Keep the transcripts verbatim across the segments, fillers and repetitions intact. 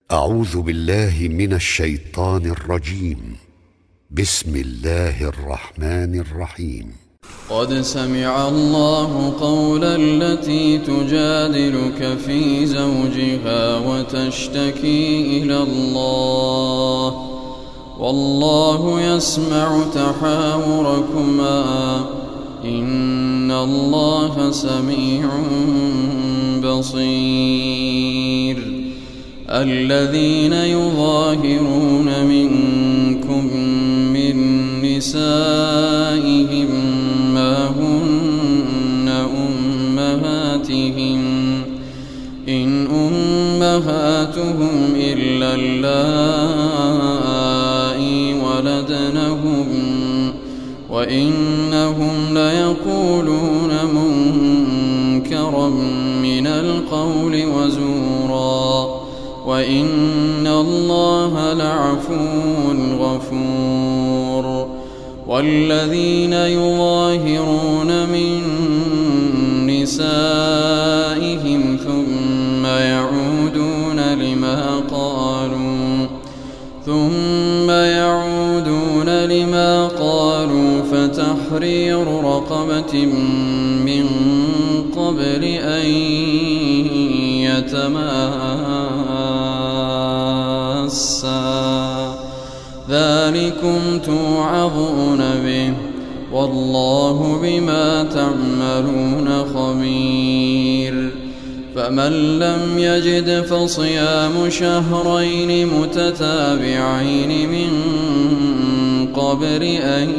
أعوذ بالله من الشيطان الرجيم. بسم الله الرحمن الرحيم. قد سمع الله قول التي تجادلك في زوجها وتشتكي إلى الله والله يسمع تحاوركما إن الله سميع بصير. الذين يظاهرون منكم من نسائهم ما هن أمهاتهم إن أمهاتهم إلا اللائي ولدنهم وإنهم ليقولون منكرا من القول وزورا وإن الله لعفو غفور. والذين يظاهرون من نسائهم ثم يعودون لما قالوا ثم يعودون لما قالوا فتحرير رقبة من قبل أن يتماسا ذلكم توعظون به والله بما تعملون خبير. فمن لم يجد فصيام شهرين متتابعين من قبل أن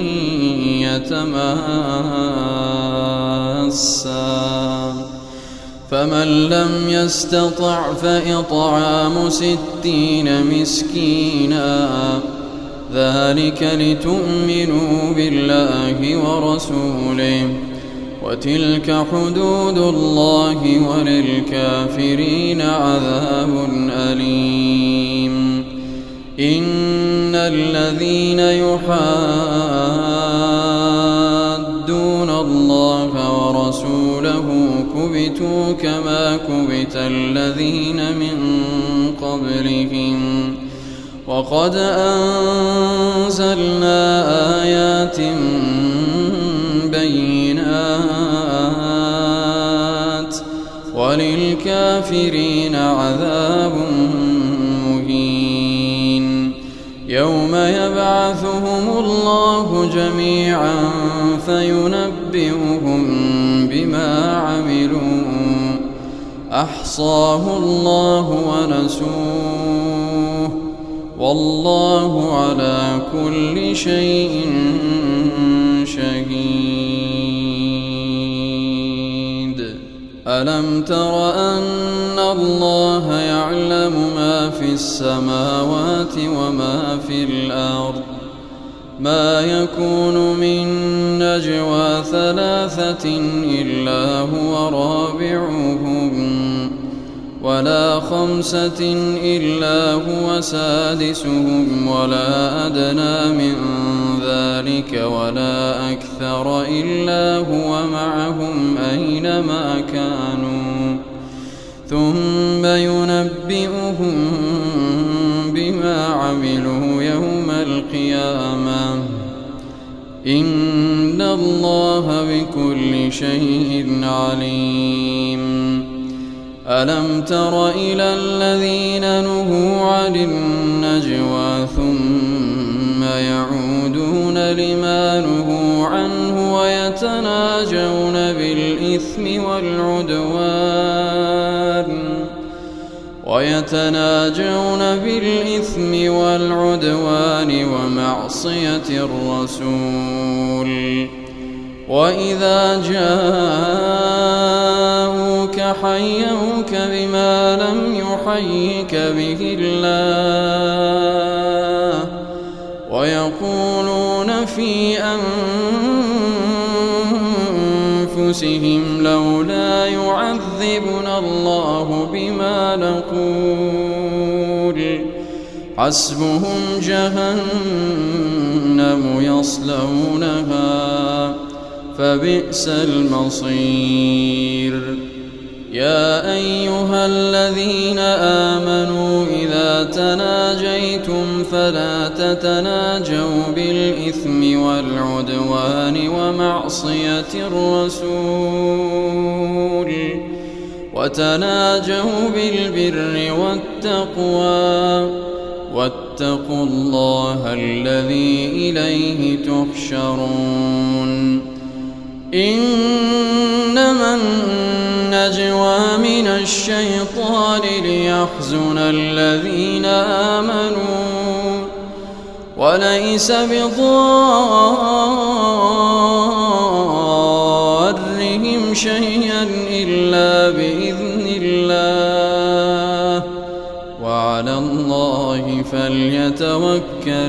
يتماسا فمن لم يستطع فإطعام ستين مسكينا ذلك لتؤمنوا بالله ورسوله وتلك حدود الله وللكافرين عذاب أليم. إن الذين يحادون الله ورسوله كبتوا كما كبت الذين من قبلهم وقد أنزلنا آيات بينات وللكافرين عذاب مهين. يوم يبعثهم الله جميعا فينبئهم بما عملوا أحصاه الله ونسوه والله على كل شيء شهيد. ألم تر أن الله يعلم ما في السماوات وما في الأرض ما يكون من نجوى ثلاثة إلا هو رابعهم ولا خمسة إلا هو سادسهم ولا أدنى من ذلك ولا أكثر إلا هو معهم أينما كانوا ثم ينبئهم بما عملوا يوم القيامة إن الله بكل شيء عليم. ألم تر إلى الذين نهوا عن النجوى ثم يعودون لما نهوا عنه ويتناجون بالإثم والعدوان ويتناجون بالإثم والعدوان ومعصية الرسول وإذا جاءوك حيوك بما لم يحيك به الله ويقولون في أنفسهم لولا يعذبنا الله بما نقول حسبهم جهنم يصلونها فبئس المصير. يا أيها الذين آمنوا إذا تناجيتم فلا تتناجوا بالإثم والعدوان ومعصية الرسول وتناجوا بالبر والتقوى واتقوا الله الذي إليه تحشرون إنما النجوى من الشيطان ليحزن الذين آمنوا وليس بضارهم شيئا إلا بإذن الله وعلى الله فليتوكل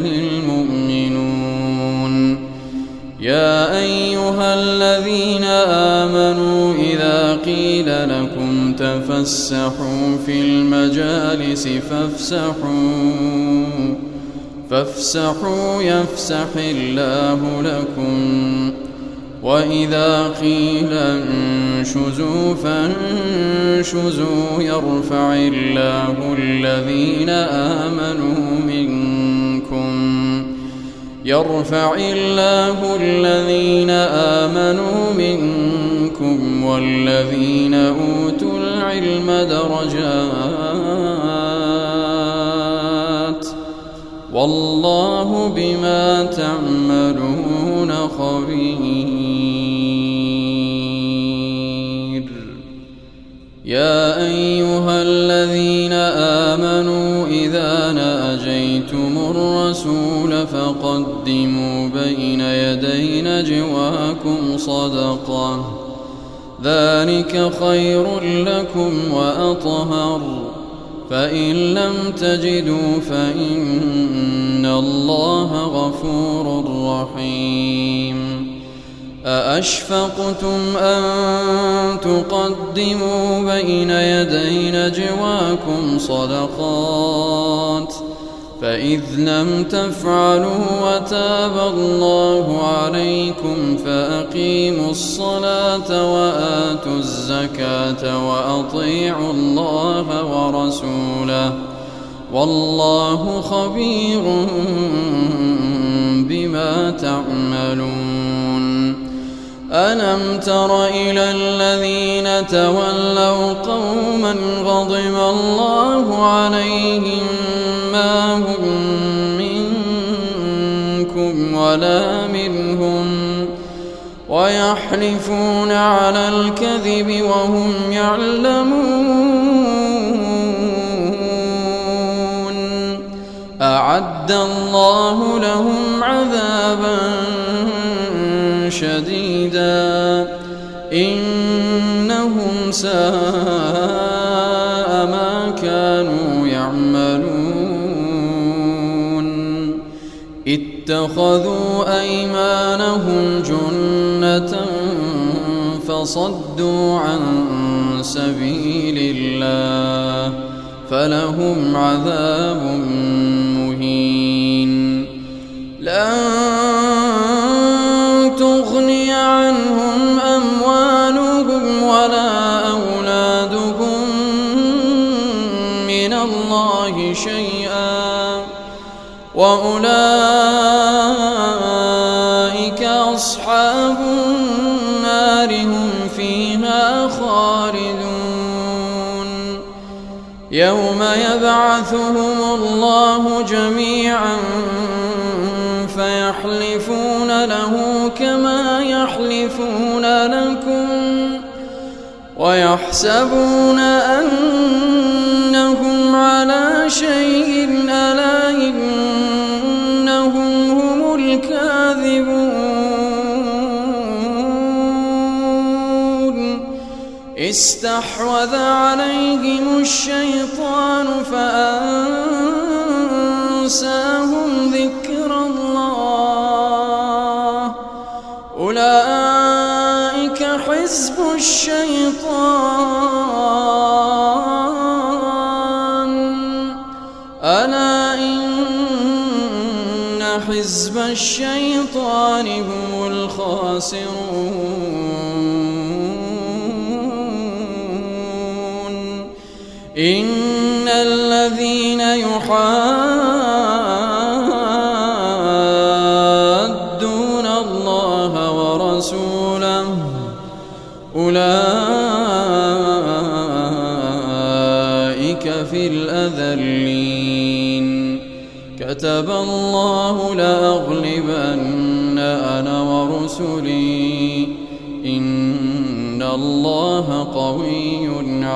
المؤمنون يا أيها الذين آمنوا إذا قيل لكم تفسحوا في المجالس فافسحوا فافسحوا يفسح الله لكم وإذا قيل انشزوا فانشزوا يرفع الله الذين آمنوا منكم يرفع الله الذين آمنوا منكم والذين أوتوا العلم درجات والله بما تعملون خبير يا أيها الذين آمنوا إذا ناجيتم الرسول فقدموا بين يدي نجواكم صدقة ذلك خير لكم وأطهر فإن لم تجدوا فإن الله غفور رحيم أأشفقتم أن تقدموا بين يدي نجواكم صدقات فإذ لم تفعلوا وتاب الله عليكم فأقيموا الصلاة وآتوا الزكاة وأطيعوا الله ورسوله والله خبير بما تعملون ألم تر إلى الذين تولوا قوما غضب الله عليهم ما هم منكم ولا منهم ويحلفون على الكذب وهم يعلمون أعد الله لهم عذابا شديدا إنهم ساء ما كانوا يعملون اتخذوا أيمانهم جنة فصدوا عن سبيل الله فلهم عذاب مهين لن تغني عنهم أموالهم ولا أولادهم من الله شيئا وأولئك أصحاب النار هم فيها خالدون يوم يبعثهم الله جميعا فيحلفون له كما يحلفون لكم ويحسبون أنهم على شيء ألا إنهم هم الكاذبون استحوذ عليهم الشيطان فأنساهم ذكر الله أولئك حزب الشيطان ألا إن حزب الشيطان هم الخاسرون إن الذين الذين يحادون الله ورسوله أولئك في الأذلين كتب الله لأغلبن أنا ورسلي إن الله قوي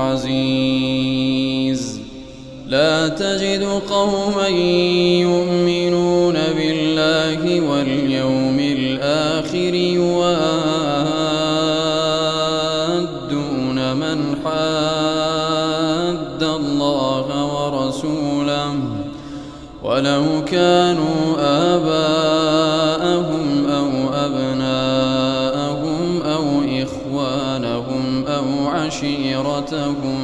عزيز لا تجد قوما يؤمنون بالله واليوم الآخر يوادون من حاد الله ورسوله ولو كانوا آباءهم أو أبناءهم أو إخوانهم أو عشيرتهم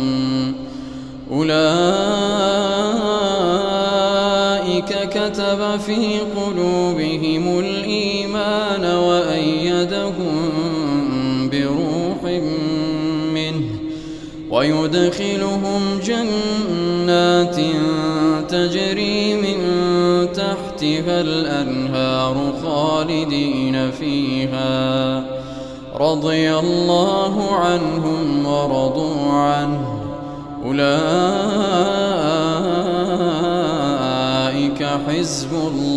أولئك كتب في قلوبهم الإيمان وأيدهم بروح منه ويدخلهم جنات تجري من تحتها الأنهار خالدين فيها رضي الله عنهم ورضوا عنه أولئك حزب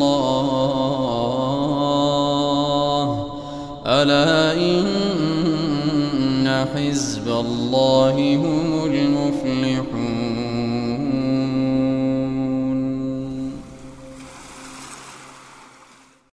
الله ألا إن حزب الله هم المفلحون.